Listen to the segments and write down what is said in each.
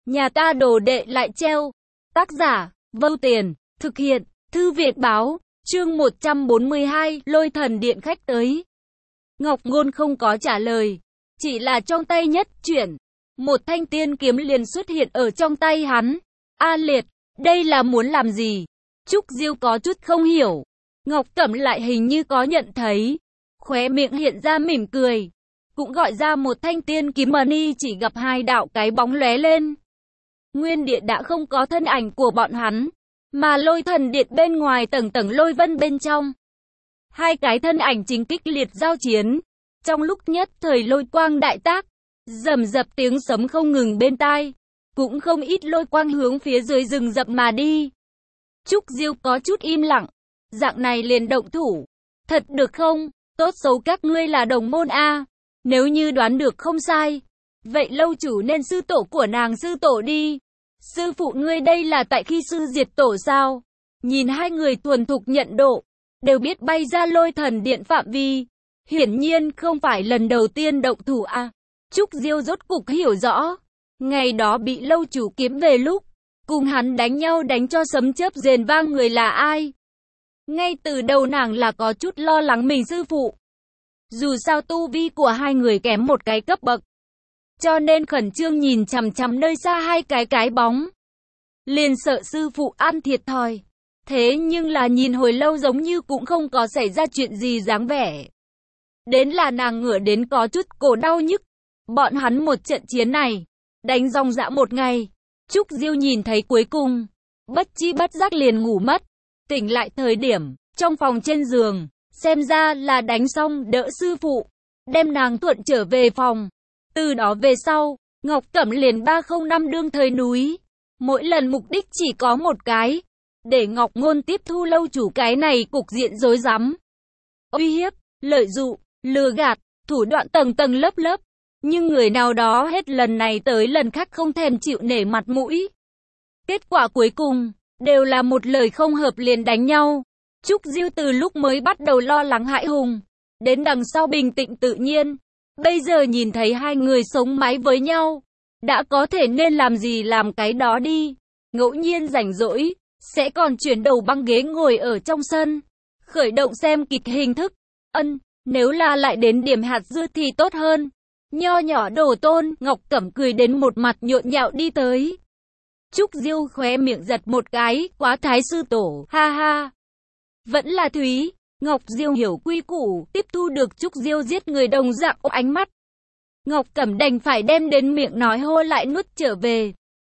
Nhà ta đồ đệ lại treo. Tác giả, Vâu Tiền, thực hiện, Thư viện báo, chương 142, Lôi Thần Điện khách tới. Ngọc Ngôn không có trả lời, chỉ là trong tay nhất chuyển. Một thanh tiên kiếm liền xuất hiện ở trong tay hắn. A Liệt, đây là muốn làm gì? Trúc Diêu có chút không hiểu. Ngọc Cẩm lại hình như có nhận thấy. Khóe miệng hiện ra mỉm cười. Cũng gọi ra một thanh tiên kiếm mà ni chỉ gặp hai đạo cái bóng lóe lên. Nguyên điện đã không có thân ảnh của bọn hắn, mà lôi thần điện bên ngoài tầng tầng lôi vân bên trong. Hai cái thân ảnh chính kịch liệt giao chiến. Trong lúc nhất thời lôi quang đại tác, rầm rập tiếng sấm không ngừng bên tai. Cũng không ít lôi quang hướng phía dưới rừng rậm mà đi. Trúc Diêu có chút im lặng. Dạng này liền động thủ. Thật được không? Tốt xấu các ngươi là đồng môn a. Nếu như đoán được không sai, vậy lâu chủ nên sư tổ của nàng sư tổ đi. Sư phụ ngươi đây là tại khi sư diệt tổ sao? Nhìn hai người thuần thục nhận độ, đều biết bay ra lôi thần điện phạm vi. Hiển nhiên không phải lần đầu tiên động thủ a. Trúc Diêu rốt cục hiểu rõ. Ngày đó bị lâu chủ kiếm về lúc, cùng hắn đánh nhau đánh cho sấm chớp rền vang người là ai. Ngay từ đầu nàng là có chút lo lắng mình sư phụ. Dù sao tu vi của hai người kém một cái cấp bậc, cho nên khẩn trương nhìn chằm chằm nơi xa hai cái bóng. Liền sợ sư phụ ăn thiệt thòi. Thế nhưng là nhìn hồi lâu giống như cũng không có xảy ra chuyện gì dáng vẻ. Đến là nàng ngửa đến có chút cổ đau nhức. Bọn hắn một trận chiến này, đánh dòng dã một ngày. Trúc Diêu nhìn thấy cuối cùng, bất chi bất giác liền ngủ mất. Tỉnh lại thời điểm, trong phòng trên giường, xem ra là đánh xong đỡ sư phụ, đem nàng thuận trở về phòng. Từ đó về sau, Ngọc Cẩm liền 305 đương thời núi. Mỗi lần mục đích chỉ có một cái, để Ngọc Ngôn tiếp thu lâu chủ cái này cục diện rối rắm. Uy hiếp, lợi dụng, lừa gạt, thủ đoạn tầng tầng lớp lớp. Nhưng người nào đó hết lần này tới lần khác không thèm chịu nể mặt mũi. Kết quả cuối cùng, đều là một lời không hợp liền đánh nhau. Trúc Diêu từ lúc mới bắt đầu lo lắng hãi hùng, đến đằng sau bình tĩnh tự nhiên. Bây giờ nhìn thấy hai người sống mái với nhau, đã có thể nên làm gì làm cái đó đi. Ngẫu nhiên rảnh rỗi, sẽ còn chuyển đầu băng ghế ngồi ở trong sân, khởi động xem kịch hình thức. Nếu là lại đến điểm hạt dưa thì tốt hơn. Nho nhỏ đồ tôn, Ngọc Cẩm cười đến một mặt nhộn nhạo đi tới. Trúc Diêu khóe miệng giật một cái, quá thái sư tổ, ha ha. Vẫn là Thúy. Ngọc Diêu hiểu quy củ, tiếp thu được Trúc Diêu giết người đồng dạng ánh mắt. Ngọc Cẩm đành phải đem đến miệng nói hô lại nuốt trở về.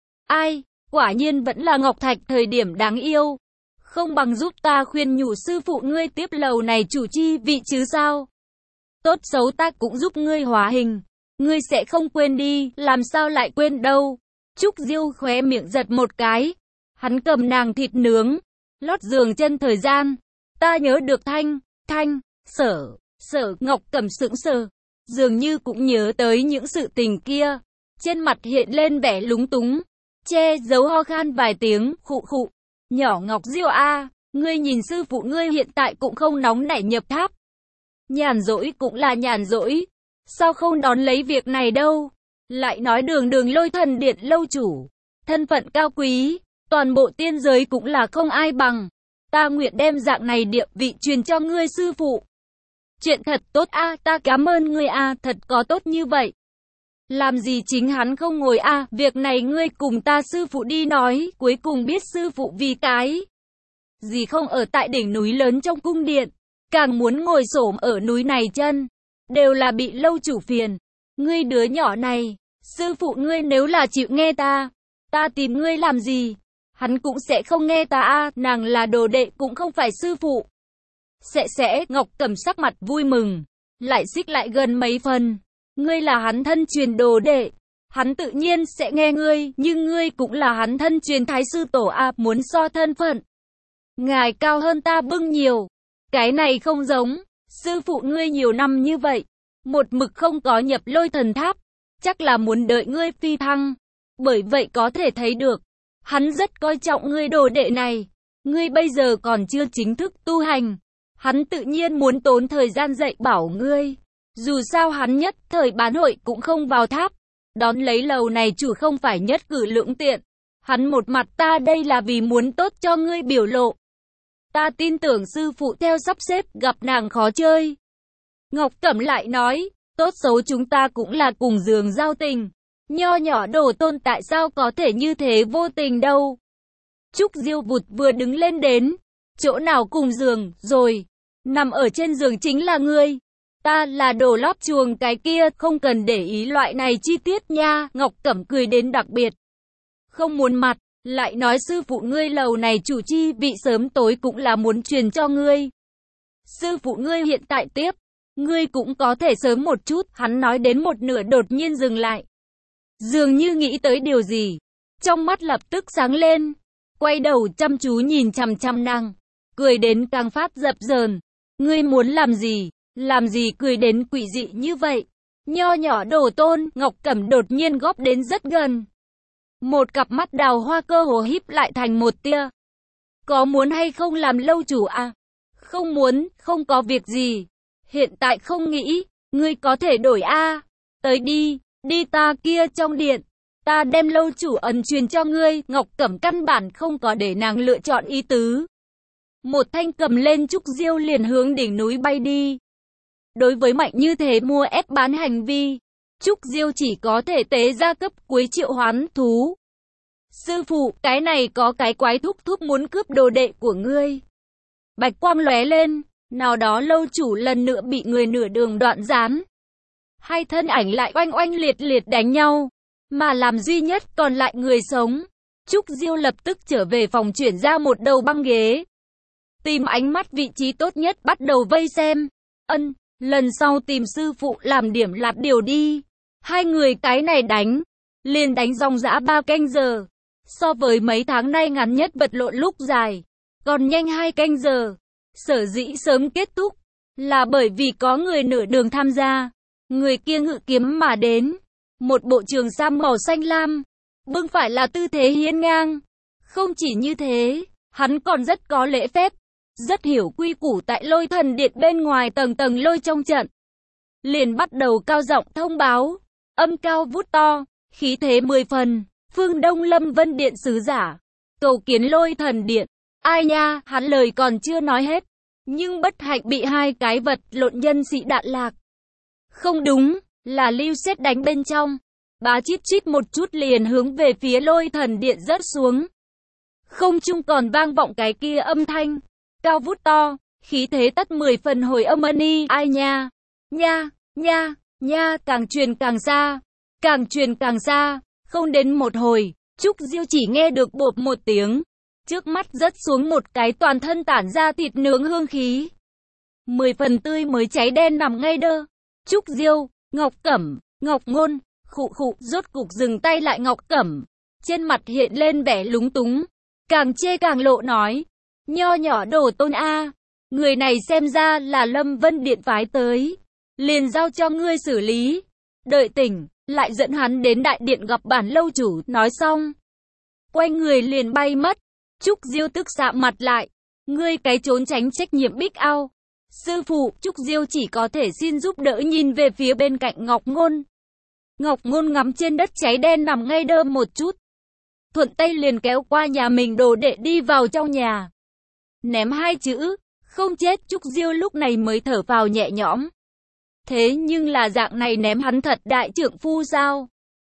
Ai, quả nhiên vẫn là Ngọc Thạch thời điểm đáng yêu. Không bằng giúp ta khuyên nhủ sư phụ ngươi tiếp lầu này chủ chi vị chứ sao. Tốt xấu ta cũng giúp ngươi hóa hình. Ngươi sẽ không quên đi, làm sao lại quên đâu. Trúc Diêu khóe miệng giật một cái. Hắn cầm nàng thịt nướng, lót giường chân thời gian. Ta nhớ được sở, Ngọc Cẩm sững sờ, dường như cũng nhớ tới những sự tình kia. Trên mặt hiện lên vẻ lúng túng, che giấu ho khan vài tiếng, khụ khụ. Nhỏ Ngọc Diêu a, ngươi nhìn sư phụ ngươi hiện tại cũng không nóng nảy nhập tháp. Nhàn rỗi cũng là nhàn rỗi, sao không đón lấy việc này đâu. Lại nói đường lôi thần điện lâu chủ, thân phận cao quý, toàn bộ tiên giới cũng là không ai bằng. Ta nguyện đem dạng này địa vị truyền cho ngươi sư phụ. Chuyện thật tốt a, ta cảm ơn ngươi a, thật có tốt như vậy. Làm gì chính hắn không ngồi a, việc này ngươi cùng ta sư phụ đi nói, cuối cùng biết sư phụ vì cái gì không ở tại đỉnh núi lớn trong cung điện, càng muốn ngồi xổm ở núi này chân, đều là bị lâu chủ phiền. Ngươi đứa nhỏ này, sư phụ ngươi nếu là chịu nghe ta tìm ngươi làm gì? Hắn cũng sẽ không nghe ta a, nàng là đồ đệ cũng không phải sư phụ. Sẽ, Ngọc Cẩm sắc mặt vui mừng, lại xích lại gần mấy phần. Ngươi là hắn thân truyền đồ đệ, hắn tự nhiên sẽ nghe ngươi, nhưng ngươi cũng là hắn thân truyền thái sư tổ a, muốn so thân phận. Ngài cao hơn ta bưng nhiều. Cái này không giống, sư phụ ngươi nhiều năm như vậy, một mực không có nhập lôi thần tháp, chắc là muốn đợi ngươi phi thăng. Bởi vậy có thể thấy được, hắn rất coi trọng ngươi đồ đệ này. Ngươi bây giờ còn chưa chính thức tu hành, hắn tự nhiên muốn tốn thời gian dạy bảo ngươi. Dù sao hắn nhất thời bán hội cũng không vào tháp, Đón lấy lầu này chủ không phải nhất cử lưỡng tiện. Hắn một mặt ta đây là vì muốn tốt cho ngươi biểu lộ. Ta tin tưởng sư phụ theo sắp xếp gặp nàng khó chơi. Ngọc Cẩm lại nói, tốt xấu chúng ta cũng là cùng giường giao tình. Nho nhỏ Đồ Tôn tại sao có thể như thế vô tình đâu. Trúc Diêu vụt vừa đứng lên đến. Chỗ nào cùng giường, rồi. Nằm ở trên giường chính là ngươi. Ta là đồ lót chuồng cái kia, không cần để ý loại này chi tiết nha. Ngọc Cẩm cười đến đặc biệt. Không muốn mặt, lại nói sư phụ ngươi lầu này chủ chi vị sớm tối cũng là muốn truyền cho ngươi. Sư phụ ngươi hiện tại tiếp. Ngươi cũng có thể sớm một chút, hắn nói đến một nửa đột nhiên dừng lại. Dường như nghĩ tới điều gì. Trong mắt lập tức sáng lên. Quay đầu chăm chú nhìn chằm chằm nàng. Cười đến càng phát dập dờn. Ngươi muốn làm gì? Làm gì cười đến quỷ dị như vậy? Nho nhỏ Đồ Tôn, Ngọc Cẩm đột nhiên góp đến rất gần. Một cặp mắt đào hoa cơ hồ híp lại thành một tia. Có muốn hay không làm lâu chủ à? Không muốn, không có việc gì. Hiện tại không nghĩ, ngươi có thể đổi a. Tới đi, đi ta kia trong điện. Ta đem lâu chủ ấn truyền cho ngươi. Ngọc Cẩm căn bản không có để nàng lựa chọn ý tứ. Một thanh cầm lên Trúc Diêu liền hướng đỉnh núi bay đi. Đối với mạnh như thế mua ép bán hành vi, Trúc Diêu chỉ có thể tế ra cấp cuối triệu hoán thú. Sư phụ, cái này có cái quái thúc thúc muốn cướp đồ đệ của ngươi. Bạch quang lóe lên, nào đó lâu chủ lần nữa bị người nửa đường đoạn gián. Hai thân ảnh lại oanh oanh liệt liệt đánh nhau, mà làm duy nhất còn lại người sống. Trúc Diêu lập tức trở về phòng chuyển ra một đầu băng ghế. Tìm ánh mắt vị trí tốt nhất bắt đầu vây xem. Lần sau tìm sư phụ làm điểm lạt điều đi. Hai người cái này liền đánh dòng dã 3 canh giờ. So với mấy tháng nay ngắn nhất vật lộn lúc dài, còn nhanh 2 canh giờ. Sở dĩ sớm kết thúc, là bởi vì có người nửa đường tham gia. Người kia ngự kiếm mà đến. Một bộ trường sam màu xanh lam, bưng phải là tư thế hiên ngang. Không chỉ như thế, hắn còn rất có lễ phép. Rất hiểu quy củ tại Lôi Thần Điện bên ngoài tầng tầng lôi trong trận. Liền bắt đầu cao giọng thông báo, âm cao vút to, khí thế 10 phần, phương Đông Lâm Vân Điện sứ giả, cầu kiến Lôi Thần Điện. Ai nha, hắn lời còn chưa nói hết, nhưng bất hạnh bị hai cái vật lộn nhân sĩ đạn lạc. Không đúng, là lưu sét đánh bên trong, bá chít chít một chút liền hướng về phía Lôi Thần Điện rớt xuống. Không trung còn vang vọng cái kia âm thanh cao vút to, khí thế tất 10 phần hồi âm ni. Ai nha, nha, càng truyền càng xa, càng truyền càng xa. Không đến một hồi, Trúc Diêu chỉ nghe được bộp một tiếng. Trước mắt rớt xuống một cái toàn thân tản ra thịt nướng hương khí. 10 phần tươi mới cháy đen nằm ngay đơ. Trúc Diêu, Ngọc Cẩm, Ngọc Ngôn, khụ, rốt cục dừng tay lại. Ngọc Cẩm, trên mặt hiện lên vẻ lúng túng. Càng chê càng lộ nói. Nho nhỏ Đồ Tôn a, người này xem ra là Lâm Vân Điện phái tới, liền giao cho ngươi xử lý. Đợi tỉnh, lại dẫn hắn đến đại điện gặp bản lâu chủ. Nói xong, quay người liền bay mất. Trúc Diêu tức sạm mặt lại, ngươi cái trốn tránh trách nhiệm bích ao. Sư phụ, Trúc Diêu chỉ có thể xin giúp đỡ nhìn về phía bên cạnh Ngọc Ngôn. Ngọc Ngôn ngắm trên đất cháy đen nằm ngay đơ một chút, thuận tay liền kéo qua nhà mình đồ đệ đi vào trong nhà. Ném 2 chữ, không chết. Trúc Diêu lúc này mới thở phào nhẹ nhõm. Thế nhưng là dạng này ném hắn thật đại trượng phu sao?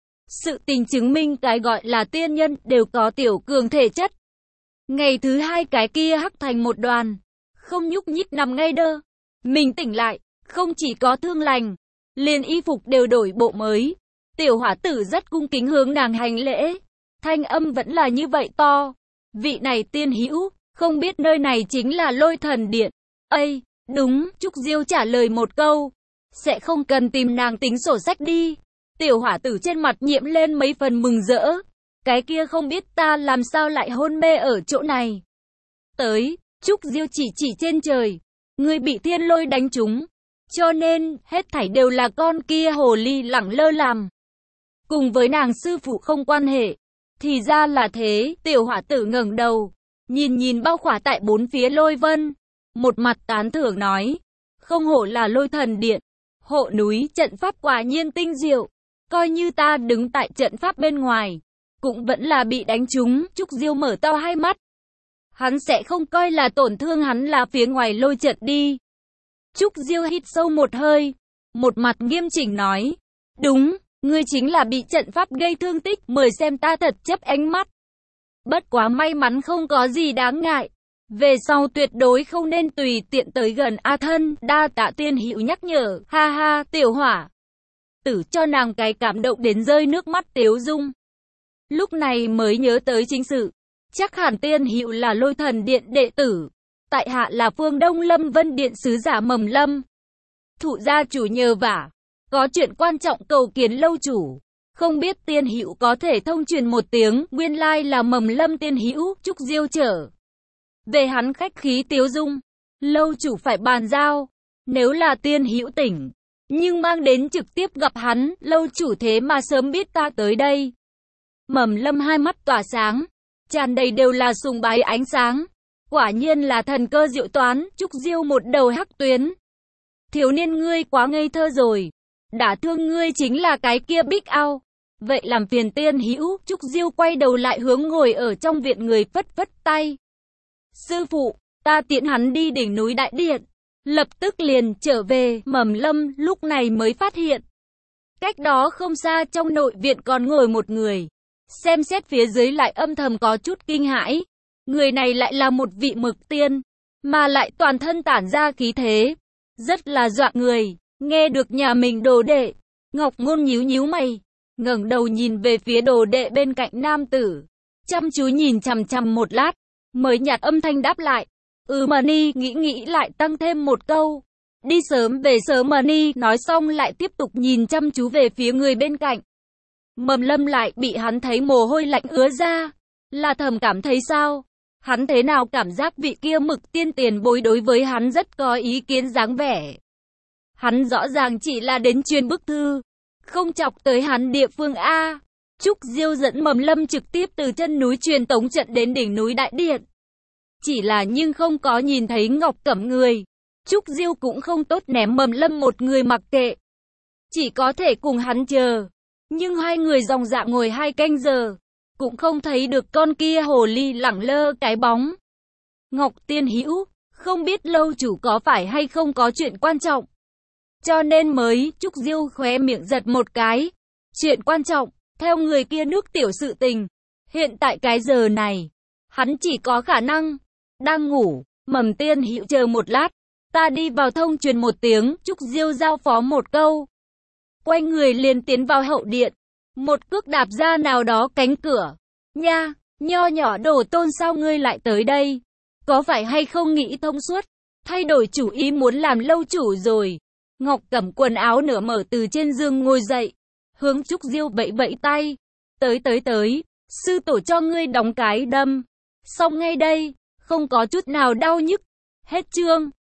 Sự tình chứng minh cái gọi là tiên nhân đều có tiểu cường thể chất. Ngày thứ 2 cái kia hắc thành một đoàn, không nhúc nhích nằm ngay đơ. Mình tỉnh lại, không chỉ có thương lành, liền y phục đều đổi bộ mới. Tiểu hỏa tử rất cung kính hướng nàng hành lễ. Thanh âm vẫn là như vậy to. Vị này tiên hữu, không biết nơi này chính là Lôi Thần Điện. Ây, đúng, Trúc Diêu trả lời một câu. Sẽ không cần tìm nàng tính sổ sách đi. Tiểu hỏa tử trên mặt nhiễm lên mấy phần mừng rỡ. Cái kia không biết ta làm sao lại hôn mê ở chỗ này. Tới, Trúc Diêu chỉ trên trời. Ngươi bị thiên lôi đánh trúng. Cho nên, hết thảy đều là con kia hồ ly lẳng lơ làm. Cùng với nàng sư phụ không quan hệ. Thì ra là thế. Tiểu hỏa tử ngẩng đầu, nhìn bao khỏa tại bốn phía lôi vân. Một mặt tán thưởng nói. Không hổ là Lôi Thần Điện. Hộ núi trận pháp quả nhiên tinh diệu. coi như ta đứng tại trận pháp bên ngoài, cũng vẫn là bị đánh trúng. Trúc Diêu mở to hai mắt. Hắn sẽ không coi là tổn thương hắn là phía ngoài lôi trận đi. Trúc Diêu hít sâu một hơi, một mặt nghiêm chỉnh nói, đúng, ngươi chính là bị trận pháp gây thương tích, mời xem ta thật chấp ánh mắt. Bất quá may mắn không có gì đáng ngại. Về sau tuyệt đối không nên tùy tiện tới gần A Thân, đa tạ tiên hữu nhắc nhở, ha ha, tiểu hỏa. Tử cho nàng cái cảm động đến rơi nước mắt tiếu dung. Lúc này mới nhớ tới chính sự, chắc hẳn tiên hữu là Lôi Thần Điện đệ tử. Tại hạ là Phương Đông Lâm Vân Điện sứ giả Mầm Lâm. Thụ gia chủ nhờ vả, có chuyện quan trọng cầu kiến lâu chủ. Không biết tiên hữu có thể thông truyền một tiếng, nguyên lai là Mầm Lâm tiên hữu. Trúc Diêu trở về hắn khách khí tiếu dung, lâu chủ phải bàn giao, nếu là tiên hữu tỉnh, nhưng mang đến trực tiếp gặp hắn, lâu chủ thế mà sớm biết ta tới đây. Mầm Lâm hai mắt tỏa sáng, tràn đầy đều là sùng bái ánh sáng, quả nhiên là thần cơ diệu toán. Trúc Diêu một đầu hắc tuyến, thiếu niên ngươi quá ngây thơ rồi, đả thương ngươi chính là cái kia Bích Ao, vậy làm phiền tiên hữu. Trúc Diêu quay đầu lại hướng ngồi ở trong viện người phất phất tay. Sư phụ, ta tiễn hắn đi đỉnh núi Đại Điện. Lập tức liền trở về. Mầm Lâm lúc này mới phát hiện, cách đó không xa trong nội viện còn ngồi một người. Xem xét phía dưới lại âm thầm có chút kinh hãi. Người này lại là một vị mực tiên, mà lại toàn thân tản ra khí thế, rất là dọa người. Nghe được nhà mình đồ đệ, Ngọc Ngôn nhíu nhíu mày, ngẩng đầu nhìn về phía đồ đệ bên cạnh nam tử, chăm chú nhìn chằm chằm một lát, mới nhạt âm thanh đáp lại, mà ni, nghĩ lại tăng thêm một câu, đi sớm về sớm mà ni. Nói xong lại tiếp tục nhìn chăm chú về phía người bên cạnh. Mầm Lâm lại bị hắn thấy mồ hôi lạnh ứa ra, là thầm cảm thấy sao? Hắn thế nào cảm giác vị kia mực tiên tiền bối đối với hắn rất có ý kiến dáng vẻ. Hắn rõ ràng chỉ là đến truyền bức thư, không chọc tới hắn địa phương A. Trúc Diêu dẫn Mầm Lâm trực tiếp từ chân núi truyền tống trận đến đỉnh núi Đại Điện. Chỉ là nhưng không có nhìn thấy Ngọc Cẩm người. Trúc Diêu cũng không tốt ném Mầm Lâm một người mặc kệ, chỉ có thể cùng hắn chờ. Nhưng hai người dòng dã ngồi 2 canh giờ, cũng không thấy được con kia hồ ly lẳng lơ cái bóng. Ngọc tiên hữu, không biết lâu chủ có phải hay không có chuyện quan trọng, cho nên mới. Trúc Diêu khóe miệng giật một cái. Chuyện quan trọng, theo người kia nước tiểu sự tình, hiện tại cái giờ này, hắn chỉ có khả năng đang ngủ. Mầm tiên hữu chờ một lát, ta đi vào thông truyền một tiếng. Trúc Diêu giao phó một câu, quay người liền tiến vào hậu điện, một cước đạp ra nào đó cánh cửa. Nha, nho nhỏ đồ tôn, sao ngươi lại tới đây? Có phải hay không nghĩ thông suốt, thay đổi chủ ý muốn làm lâu chủ rồi? Ngọc Cẩm quần áo nửa mở từ trên giường ngồi dậy, hướng Trúc Diêu vẫy vẫy tay. Tới, sư tổ cho ngươi đóng cái đâm. Xong ngay đây, không có chút nào đau nhức. Hết chương.